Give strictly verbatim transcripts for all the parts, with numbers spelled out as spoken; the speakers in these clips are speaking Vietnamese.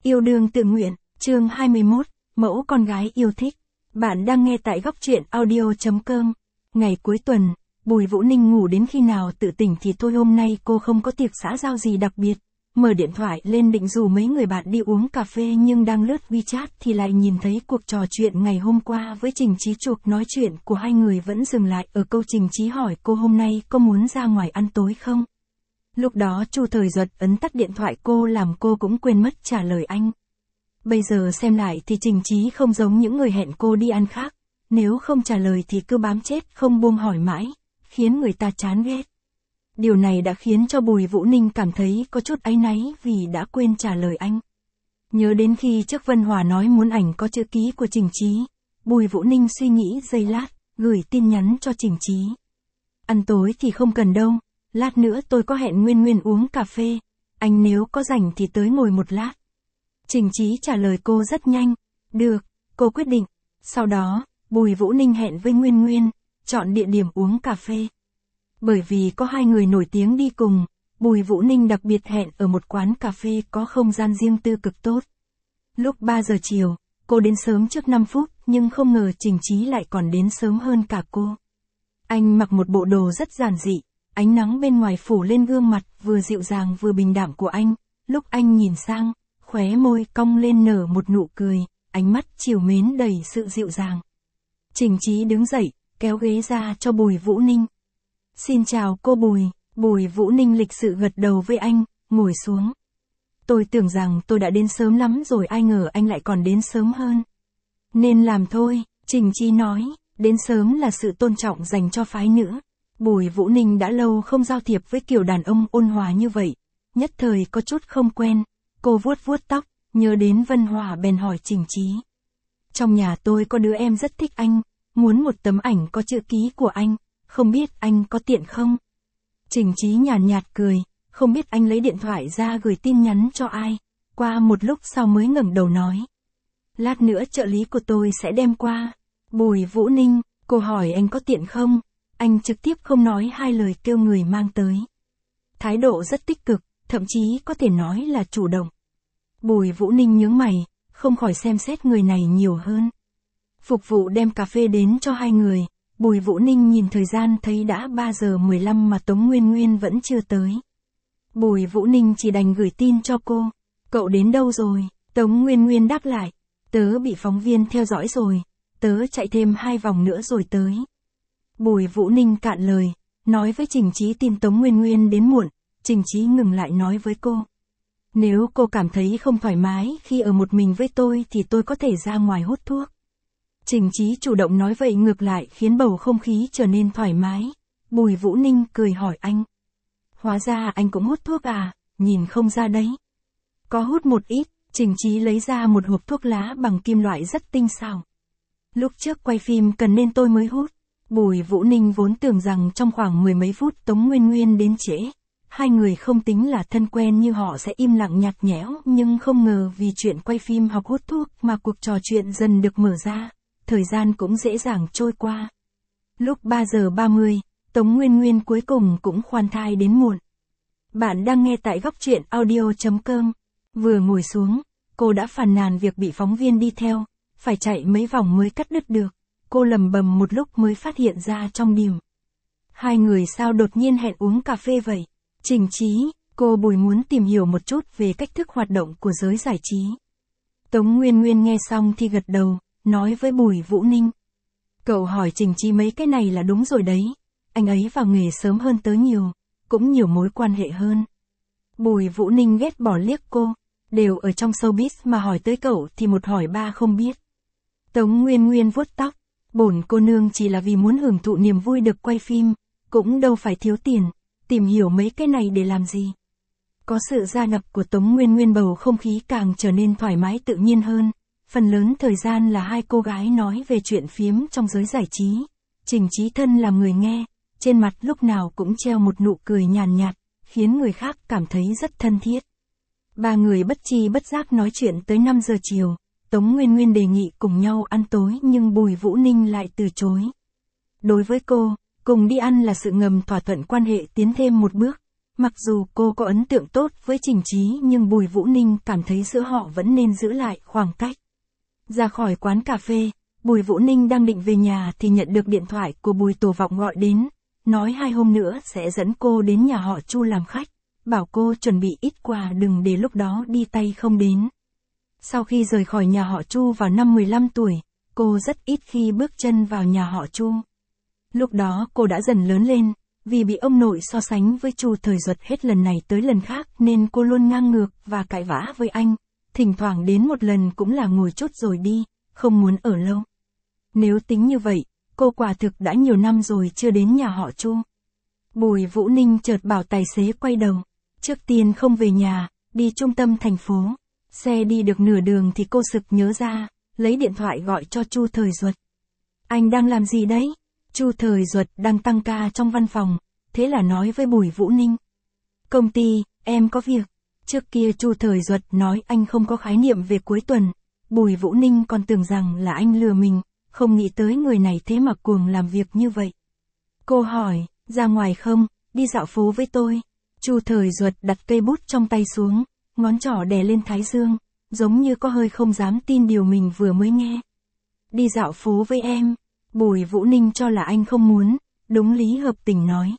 Yêu đương tự nguyện, chương hai mươi mốt, mẫu con gái yêu thích. Bạn đang nghe tại góc truyện audio chấm com. Ngày cuối tuần, Bùi Vũ Ninh ngủ đến khi nào tự tỉnh thì thôi, hôm nay cô không có tiệc xã giao gì đặc biệt. Mở điện thoại lên định rủ mấy người bạn đi uống cà phê nhưng đang lướt WeChat thì lại nhìn thấy cuộc trò chuyện ngày hôm qua với Trình Chí Chuộc. Nói chuyện của hai người vẫn dừng lại ở câu Trình Chí hỏi cô hôm nay có muốn ra ngoài ăn tối không. Lúc đó Chu Thời Duật ấn tắt điện thoại cô làm cô cũng quên mất trả lời anh. Bây giờ xem lại thì Trình Chí không giống những người hẹn cô đi ăn khác, nếu không trả lời thì cứ bám chết không buông hỏi mãi, khiến người ta chán ghét. Điều này đã khiến cho Bùi Vũ Ninh cảm thấy có chút áy náy vì đã quên trả lời anh. Nhớ đến khi trước Vân Hòa nói muốn ảnh có chữ ký của Trình Chí, Bùi Vũ Ninh suy nghĩ giây lát, gửi tin nhắn cho Trình Chí. Ăn tối thì không cần đâu, lát nữa tôi có hẹn Nguyên Nguyên uống cà phê, anh nếu có rảnh thì tới ngồi một lát. Trình Chí trả lời cô rất nhanh, được, cô quyết định. Sau đó, Bùi Vũ Ninh hẹn với Nguyên Nguyên, chọn địa điểm uống cà phê. Bởi vì có hai người nổi tiếng đi cùng, Bùi Vũ Ninh đặc biệt hẹn ở một quán cà phê có không gian riêng tư cực tốt. Lúc ba giờ chiều, cô đến sớm trước năm phút nhưng không ngờ Trình Chí lại còn đến sớm hơn cả cô. Anh mặc một bộ đồ rất giản dị, ánh nắng bên ngoài phủ lên gương mặt vừa dịu dàng vừa bình đạm của anh, lúc anh nhìn sang, khóe môi cong lên nở một nụ cười, ánh mắt trìu mến đầy sự dịu dàng. Trình Chí đứng dậy, kéo ghế ra cho Bùi Vũ Ninh. Xin chào cô Bùi, Bùi Vũ Ninh lịch sự gật đầu với anh, ngồi xuống. Tôi tưởng rằng tôi đã đến sớm lắm rồi, ai ngờ anh lại còn đến sớm hơn. Nên làm thôi, Trình Chí nói, đến sớm là sự tôn trọng dành cho phái nữ. Bùi Vũ Ninh đã lâu không giao thiệp với kiểu đàn ông ôn hòa như vậy, nhất thời có chút không quen. Cô vuốt vuốt tóc, nhớ đến Vân Hòa bèn hỏi Trình Chí. Trong nhà tôi có đứa em rất thích anh, muốn một tấm ảnh có chữ ký của anh, không biết anh có tiện không? Trình Chí nhàn nhạt, nhạt cười, không biết anh lấy điện thoại ra gửi tin nhắn cho ai, qua một lúc sau mới ngẩng đầu nói. Lát nữa trợ lý của tôi sẽ đem qua. Bùi Vũ Ninh, cô hỏi anh có tiện không? Anh trực tiếp không nói hai lời kêu người mang tới. Thái độ rất tích cực, thậm chí có thể nói là chủ động. Bùi Vũ Ninh nhướng mày, không khỏi xem xét người này nhiều hơn. Phục vụ đem cà phê đến cho hai người, Bùi Vũ Ninh nhìn thời gian thấy đã ba giờ mười lăm mà Tống Nguyên Nguyên vẫn chưa tới. Bùi Vũ Ninh chỉ đành gửi tin cho cô. Cậu đến đâu rồi? Tống Nguyên Nguyên đáp lại. Tớ bị phóng viên theo dõi rồi, tớ chạy thêm hai vòng nữa rồi tới. Bùi Vũ Ninh cạn lời, nói với Trình Chí tin Tống Nguyên Nguyên đến muộn. Trình Chí ngừng lại nói với cô. Nếu cô cảm thấy không thoải mái khi ở một mình với tôi thì tôi có thể ra ngoài hút thuốc. Trình Chí chủ động nói vậy ngược lại khiến bầu không khí trở nên thoải mái. Bùi Vũ Ninh cười hỏi anh. Hóa ra anh cũng hút thuốc à, nhìn không ra đấy. Có hút một ít, Trình Chí lấy ra một hộp thuốc lá bằng kim loại rất tinh xảo. Lúc trước quay phim cần nên tôi mới hút. Bùi Vũ Ninh vốn tưởng rằng trong khoảng mười mấy phút Tống Nguyên Nguyên đến trễ. Hai người không tính là thân quen như họ sẽ im lặng nhạt nhẽo, nhưng không ngờ vì chuyện quay phim học hút thuốc mà cuộc trò chuyện dần được mở ra, thời gian cũng dễ dàng trôi qua. Lúc ba giờ ba mươi, Tống Nguyên Nguyên cuối cùng cũng khoan thai đến muộn. Bạn đang nghe tại góc truyện audio chấm com. Vừa ngồi xuống, cô đã phàn nàn việc bị phóng viên đi theo, phải chạy mấy vòng mới cắt đứt được. Cô lầm bầm một lúc mới phát hiện ra trong điểm. Hai người sao đột nhiên hẹn uống cà phê vậy? Trình Chí, cô Bùi muốn tìm hiểu một chút về cách thức hoạt động của giới giải trí. Tống Nguyên Nguyên nghe xong thì gật đầu, nói với Bùi Vũ Ninh. Cậu hỏi Trình Chí mấy cái này là đúng rồi đấy, anh ấy vào nghề sớm hơn tớ nhiều, cũng nhiều mối quan hệ hơn. Bùi Vũ Ninh ghét bỏ liếc cô, đều ở trong showbiz mà hỏi tới cậu thì một hỏi ba không biết. Tống Nguyên Nguyên vuốt tóc, bổn cô nương chỉ là vì muốn hưởng thụ niềm vui được quay phim, cũng đâu phải thiếu tiền. Tìm hiểu mấy cái này để làm gì? Có sự gia nhập của Tống Nguyên Nguyên bầu không khí càng trở nên thoải mái tự nhiên hơn. Phần lớn thời gian là hai cô gái nói về chuyện phiếm trong giới giải trí. Trình Chí thân làm người nghe, trên mặt lúc nào cũng treo một nụ cười nhàn nhạt, khiến người khác cảm thấy rất thân thiết. Ba người bất tri bất giác nói chuyện tới năm giờ chiều. Tống Nguyên Nguyên đề nghị cùng nhau ăn tối nhưng Bùi Vũ Ninh lại từ chối. Đối với cô, cùng đi ăn là sự ngầm thỏa thuận quan hệ tiến thêm một bước. Mặc dù cô có ấn tượng tốt với Trình Chí nhưng Bùi Vũ Ninh cảm thấy giữa họ vẫn nên giữ lại khoảng cách. Ra khỏi quán cà phê, Bùi Vũ Ninh đang định về nhà thì nhận được điện thoại của Bùi Tổ Vọng gọi đến, nói hai hôm nữa sẽ dẫn cô đến nhà họ Chu làm khách, bảo cô chuẩn bị ít quà đừng để lúc đó đi tay không đến. Sau khi rời khỏi nhà họ Chu vào năm mười lăm tuổi, cô rất ít khi bước chân vào nhà họ Chu. Lúc đó cô đã dần lớn lên, vì bị ông nội so sánh với Chu Thời Duật hết lần này tới lần khác nên cô luôn ngang ngược và cãi vã với anh, thỉnh thoảng đến một lần cũng là ngồi chút rồi đi, không muốn ở lâu. Nếu tính như vậy, cô quả thực đã nhiều năm rồi chưa đến nhà họ Chu. Bùi Vũ Ninh chợt bảo tài xế quay đầu, trước tiên không về nhà, đi trung tâm thành phố. Xe đi được nửa đường thì cô sực nhớ ra, lấy điện thoại gọi cho Chu Thời Duật. Anh đang làm gì đấy? Chu Thời Duật đang tăng ca trong văn phòng, thế là nói với Bùi Vũ Ninh. Công ty, em có việc. Trước kia Chu Thời Duật nói anh không có khái niệm về cuối tuần, Bùi Vũ Ninh còn tưởng rằng là anh lừa mình, không nghĩ tới người này thế mà cuồng làm việc như vậy. Cô hỏi, ra ngoài không, đi dạo phố với tôi. Chu Thời Duật đặt cây bút trong tay xuống, ngón trỏ đè lên thái dương, giống như có hơi không dám tin điều mình vừa mới nghe. Đi dạo phố với em. Bùi Vũ Ninh cho là anh không muốn, đúng lý hợp tình nói.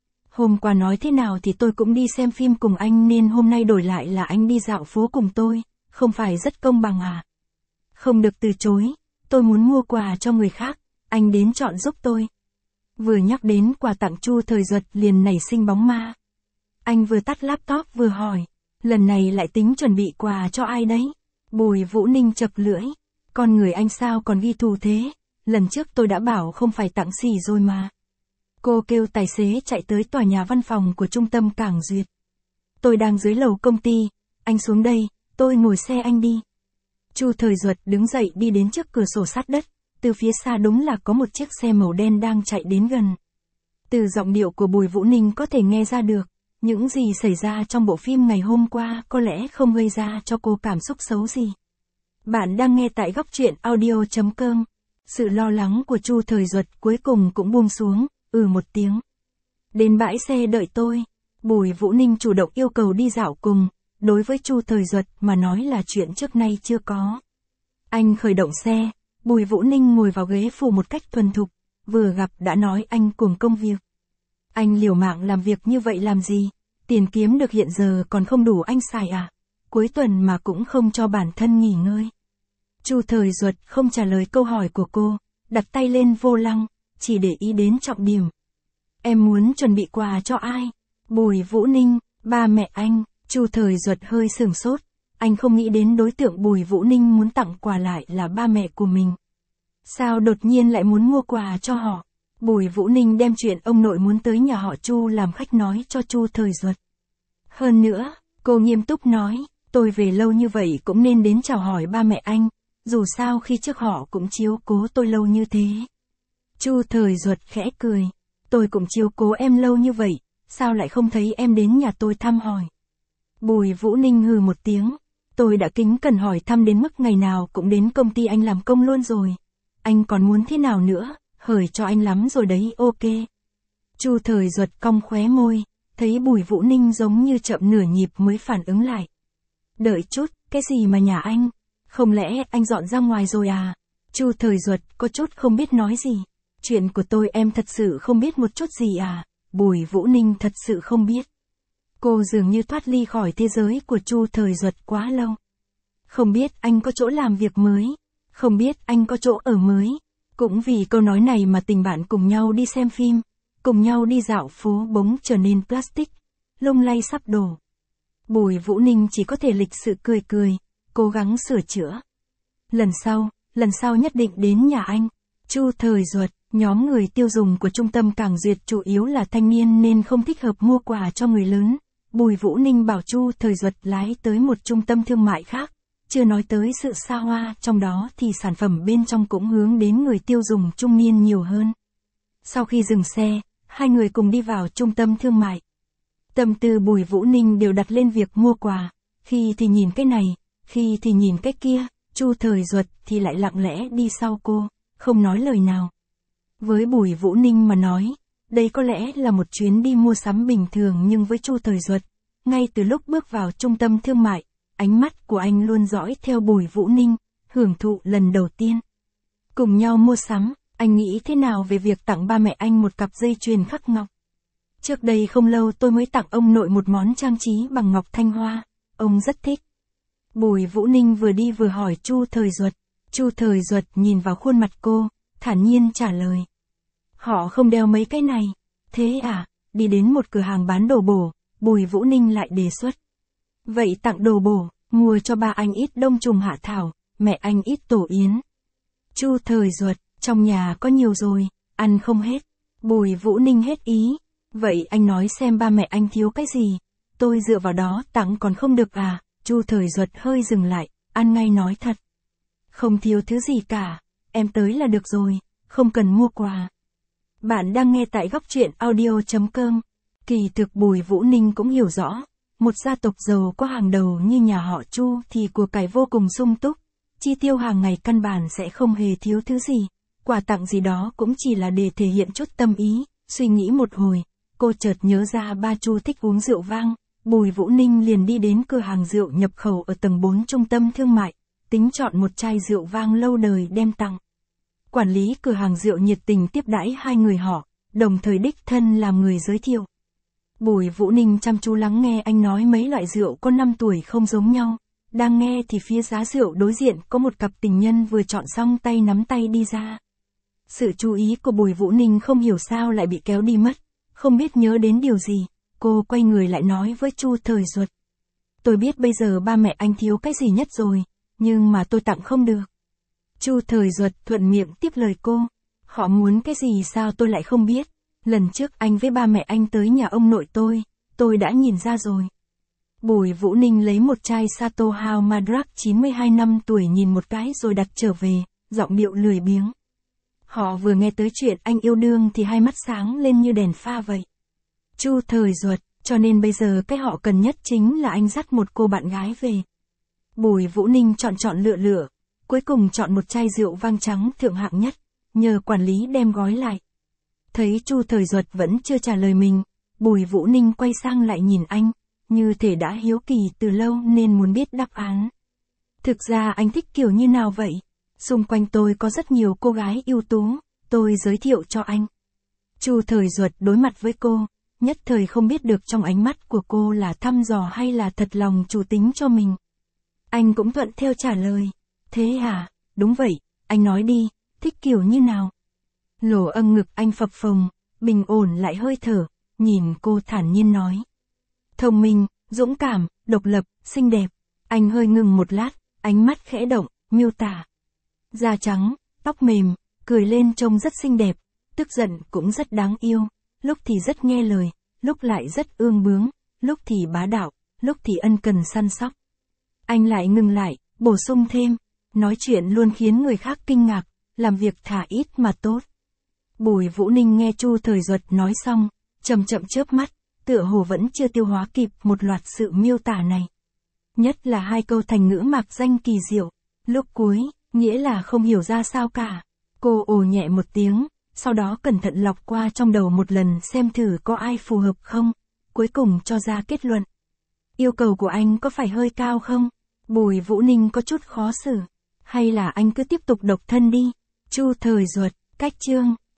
Hôm qua nói thế nào thì tôi cũng đi xem phim cùng anh nên hôm nay đổi lại là anh đi dạo phố cùng tôi, không phải rất công bằng à? Không được từ chối, tôi muốn mua quà cho người khác, anh đến chọn giúp tôi. Vừa nhắc đến quà tặng Chu Thời Duật liền nảy sinh bóng ma. Anh vừa tắt laptop vừa hỏi, lần này lại tính chuẩn bị quà cho ai đấy? Bùi Vũ Ninh chập lưỡi, con người anh sao còn ghi thù thế? Lần trước tôi đã bảo không phải tặng xỉ rồi mà. Cô kêu tài xế chạy tới tòa nhà văn phòng của trung tâm Cảng Duyệt. Tôi đang dưới lầu công ty, anh xuống đây, tôi ngồi xe anh đi. Chu Thời Duật đứng dậy đi đến trước cửa sổ sát đất, từ phía xa đúng là có một chiếc xe màu đen đang chạy đến gần. Từ giọng điệu của Bùi Vũ Ninh có thể nghe ra được, những gì xảy ra trong bộ phim ngày hôm qua có lẽ không gây ra cho cô cảm xúc xấu gì. Bạn đang nghe tại góc truyện audio chấm com. Sự lo lắng của Chu Thời Duật cuối cùng cũng buông xuống, ừ một tiếng. Đến bãi xe đợi tôi. Bùi Vũ Ninh chủ động yêu cầu đi dạo cùng, đối với Chu Thời Duật mà nói là chuyện trước nay chưa có. Anh khởi động xe, Bùi Vũ Ninh ngồi vào ghế phụ một cách thuần thục, vừa gặp đã nói anh cuồng công việc. Anh liều mạng làm việc như vậy làm gì? Tiền kiếm được hiện giờ còn không đủ anh xài à? Cuối tuần mà cũng không cho bản thân nghỉ ngơi. Chu Thời Duật không trả lời câu hỏi của cô, đặt tay lên vô lăng, chỉ để ý đến trọng điểm. Em muốn chuẩn bị quà cho ai? Bùi Vũ Ninh, ba mẹ anh. Chu Thời Duật hơi sửng sốt, anh không nghĩ đến đối tượng Bùi Vũ Ninh muốn tặng quà lại là ba mẹ của mình. Sao đột nhiên lại muốn mua quà cho họ? Bùi Vũ Ninh đem chuyện ông nội muốn tới nhà họ Chu làm khách nói cho Chu Thời Duật. Hơn nữa, cô nghiêm túc nói, tôi về lâu như vậy cũng nên đến chào hỏi ba mẹ anh, dù sao khi trước họ cũng chiếu cố tôi lâu như thế. Chu Thời Duật khẽ cười, tôi cũng chiếu cố em lâu như vậy, sao lại không thấy em đến nhà tôi thăm hỏi? Bùi Vũ Ninh hừ một tiếng, tôi đã kính cẩn hỏi thăm đến mức ngày nào cũng đến công ty anh làm công luôn rồi. Anh còn muốn thế nào nữa, hời cho anh lắm rồi đấy, ok. Chu Thời Duật cong khóe môi, thấy Bùi Vũ Ninh giống như chậm nửa nhịp mới phản ứng lại. Đợi chút, cái gì mà nhà anh? Không lẽ anh dọn ra ngoài rồi à? Chu Thời Duật có chút không biết nói gì. Chuyện của tôi em thật sự không biết một chút gì à? Bùi Vũ Ninh thật sự không biết. Cô dường như thoát ly khỏi thế giới của Chu Thời Duật quá lâu. Không biết anh có chỗ làm việc mới. Không biết anh có chỗ ở mới. Cũng vì câu nói này mà tình bạn cùng nhau đi xem phim, cùng nhau đi dạo phố bỗng trở nên plastic, lung lay sắp đổ. Bùi Vũ Ninh chỉ có thể lịch sự cười cười, cố gắng sửa chữa. Lần sau, lần sau nhất định đến nhà anh. Chu Thời Duật, nhóm người tiêu dùng của trung tâm Cảng Duyệt chủ yếu là thanh niên nên không thích hợp mua quà cho người lớn. Bùi Vũ Ninh bảo Chu Thời Duật lái tới một trung tâm thương mại khác, chưa nói tới sự xa hoa trong đó thì sản phẩm bên trong cũng hướng đến người tiêu dùng trung niên nhiều hơn. Sau khi dừng xe, hai người cùng đi vào trung tâm thương mại. Tâm tư Bùi Vũ Ninh đều đặt lên việc mua quà, khi thì nhìn cái này, khi thì nhìn cái kia, Chu Thời Duật thì lại lặng lẽ đi sau cô, không nói lời nào. Với Bùi Vũ Ninh mà nói, Đây có lẽ là một chuyến đi mua sắm bình thường nhưng với Chu Thời Duật, ngay từ lúc bước vào trung tâm thương mại, ánh mắt của anh luôn dõi theo Bùi Vũ Ninh, hưởng thụ lần đầu tiên. Cùng nhau mua sắm, anh nghĩ thế nào về việc tặng ba mẹ anh một cặp dây chuyền khắc ngọc? Trước đây không lâu tôi mới tặng ông nội một món trang trí bằng ngọc thanh hoa, ông rất thích. Bùi Vũ Ninh vừa đi vừa hỏi Chu Thời Duật. Chu Thời Duật nhìn vào khuôn mặt cô, thản nhiên trả lời. Họ không đeo mấy cái này. Thế à, đi đến một cửa hàng bán đồ bổ, Bùi Vũ Ninh lại đề xuất. Vậy tặng đồ bổ, mua cho ba anh ít đông trùng hạ thảo, mẹ anh ít tổ yến. Chu Thời Duật, trong nhà có nhiều rồi, ăn không hết. Bùi Vũ Ninh hết ý. Vậy anh nói xem ba mẹ anh thiếu cái gì, tôi dựa vào đó tặng còn không được à? Chu Thời Duật hơi dừng lại, ăn ngay nói thật. Không thiếu thứ gì cả, em tới là được rồi, không cần mua quà. Bạn đang nghe tại góc truyện audio chấm com. Kỳ thực Bùi Vũ Ninh cũng hiểu rõ, một gia tộc giàu có hàng đầu như nhà họ Chu thì của cải vô cùng sung túc, chi tiêu hàng ngày căn bản sẽ không hề thiếu thứ gì, quà tặng gì đó cũng chỉ là để thể hiện chút tâm ý. Suy nghĩ một hồi, cô chợt nhớ ra ba Chu thích uống rượu vang, Bùi Vũ Ninh liền đi đến cửa hàng rượu nhập khẩu ở tầng bốn trung tâm thương mại, tính chọn một chai rượu vang lâu đời đem tặng. Quản lý cửa hàng rượu nhiệt tình tiếp đãi hai người họ, đồng thời đích thân làm người giới thiệu. Bùi Vũ Ninh chăm chú lắng nghe anh nói mấy loại rượu có năm tuổi không giống nhau, đang nghe thì phía giá rượu đối diện có một cặp tình nhân vừa chọn xong tay nắm tay đi ra. Sự chú ý của Bùi Vũ Ninh không hiểu sao lại bị kéo đi mất, không biết nhớ đến điều gì, cô quay người lại nói với Chu Thời Duật. Tôi biết bây giờ ba mẹ anh thiếu cái gì nhất rồi, nhưng mà tôi tặng không được. Chu Thời Duật thuận miệng tiếp lời cô. Họ muốn cái gì sao tôi lại không biết, lần trước anh với ba mẹ anh tới nhà ông nội tôi, tôi đã nhìn ra rồi. Bùi Vũ Ninh lấy một chai Sato House Madrak chín mươi hai năm tuổi nhìn một cái rồi đặt trở về, giọng điệu lười biếng. Họ vừa nghe tới chuyện anh yêu đương thì hai mắt sáng lên như đèn pha vậy. Chu Thời Duật, cho nên bây giờ cái họ cần nhất chính là anh dắt một cô bạn gái về. Bùi Vũ Ninh chọn chọn lựa lựa, cuối cùng chọn một chai rượu vang trắng thượng hạng nhất, nhờ quản lý đem gói lại. Thấy Chu Thời Duật vẫn chưa trả lời mình, Bùi Vũ Ninh quay sang lại nhìn anh, như thể đã hiếu kỳ từ lâu nên muốn biết đáp án. Thực ra anh thích kiểu như nào vậy? Xung quanh tôi có rất nhiều cô gái ưu tú, tôi giới thiệu cho anh. Chu Thời Duật đối mặt với cô, nhất thời không biết được trong ánh mắt của cô là thăm dò hay là thật lòng chủ tính cho mình. Anh cũng thuận theo trả lời. Thế à, đúng vậy, anh nói đi, thích kiểu như nào? Lỗ âm ngực anh phập phồng, bình ổn lại hơi thở, nhìn cô thản nhiên nói. Thông minh, dũng cảm, độc lập, xinh đẹp. Anh hơi ngừng một lát, ánh mắt khẽ động, miêu tả. Da trắng, tóc mềm, cười lên trông rất xinh đẹp, tức giận cũng rất đáng yêu, lúc thì rất nghe lời, lúc lại rất ương bướng, lúc thì bá đạo, lúc thì ân cần săn sóc. Anh lại ngừng lại, bổ sung thêm, nói chuyện luôn khiến người khác kinh ngạc, làm việc thà ít mà tốt. Bùi Vũ Ninh nghe Chu Thời Duật nói xong, chậm chậm chớp mắt, tựa hồ vẫn chưa tiêu hóa kịp một loạt sự miêu tả này. Nhất là hai câu thành ngữ mạc danh kỳ diệu, lúc cuối, nghĩa là không hiểu ra sao cả. Cô ồ nhẹ một tiếng, sau đó cẩn thận lọc qua trong đầu một lần xem thử có ai phù hợp không, cuối cùng cho ra kết luận. Yêu cầu của anh có phải hơi cao không? Bùi Vũ Ninh có chút khó xử. Hay là anh cứ tiếp tục độc thân đi? Chu Thời Duật, cách chương.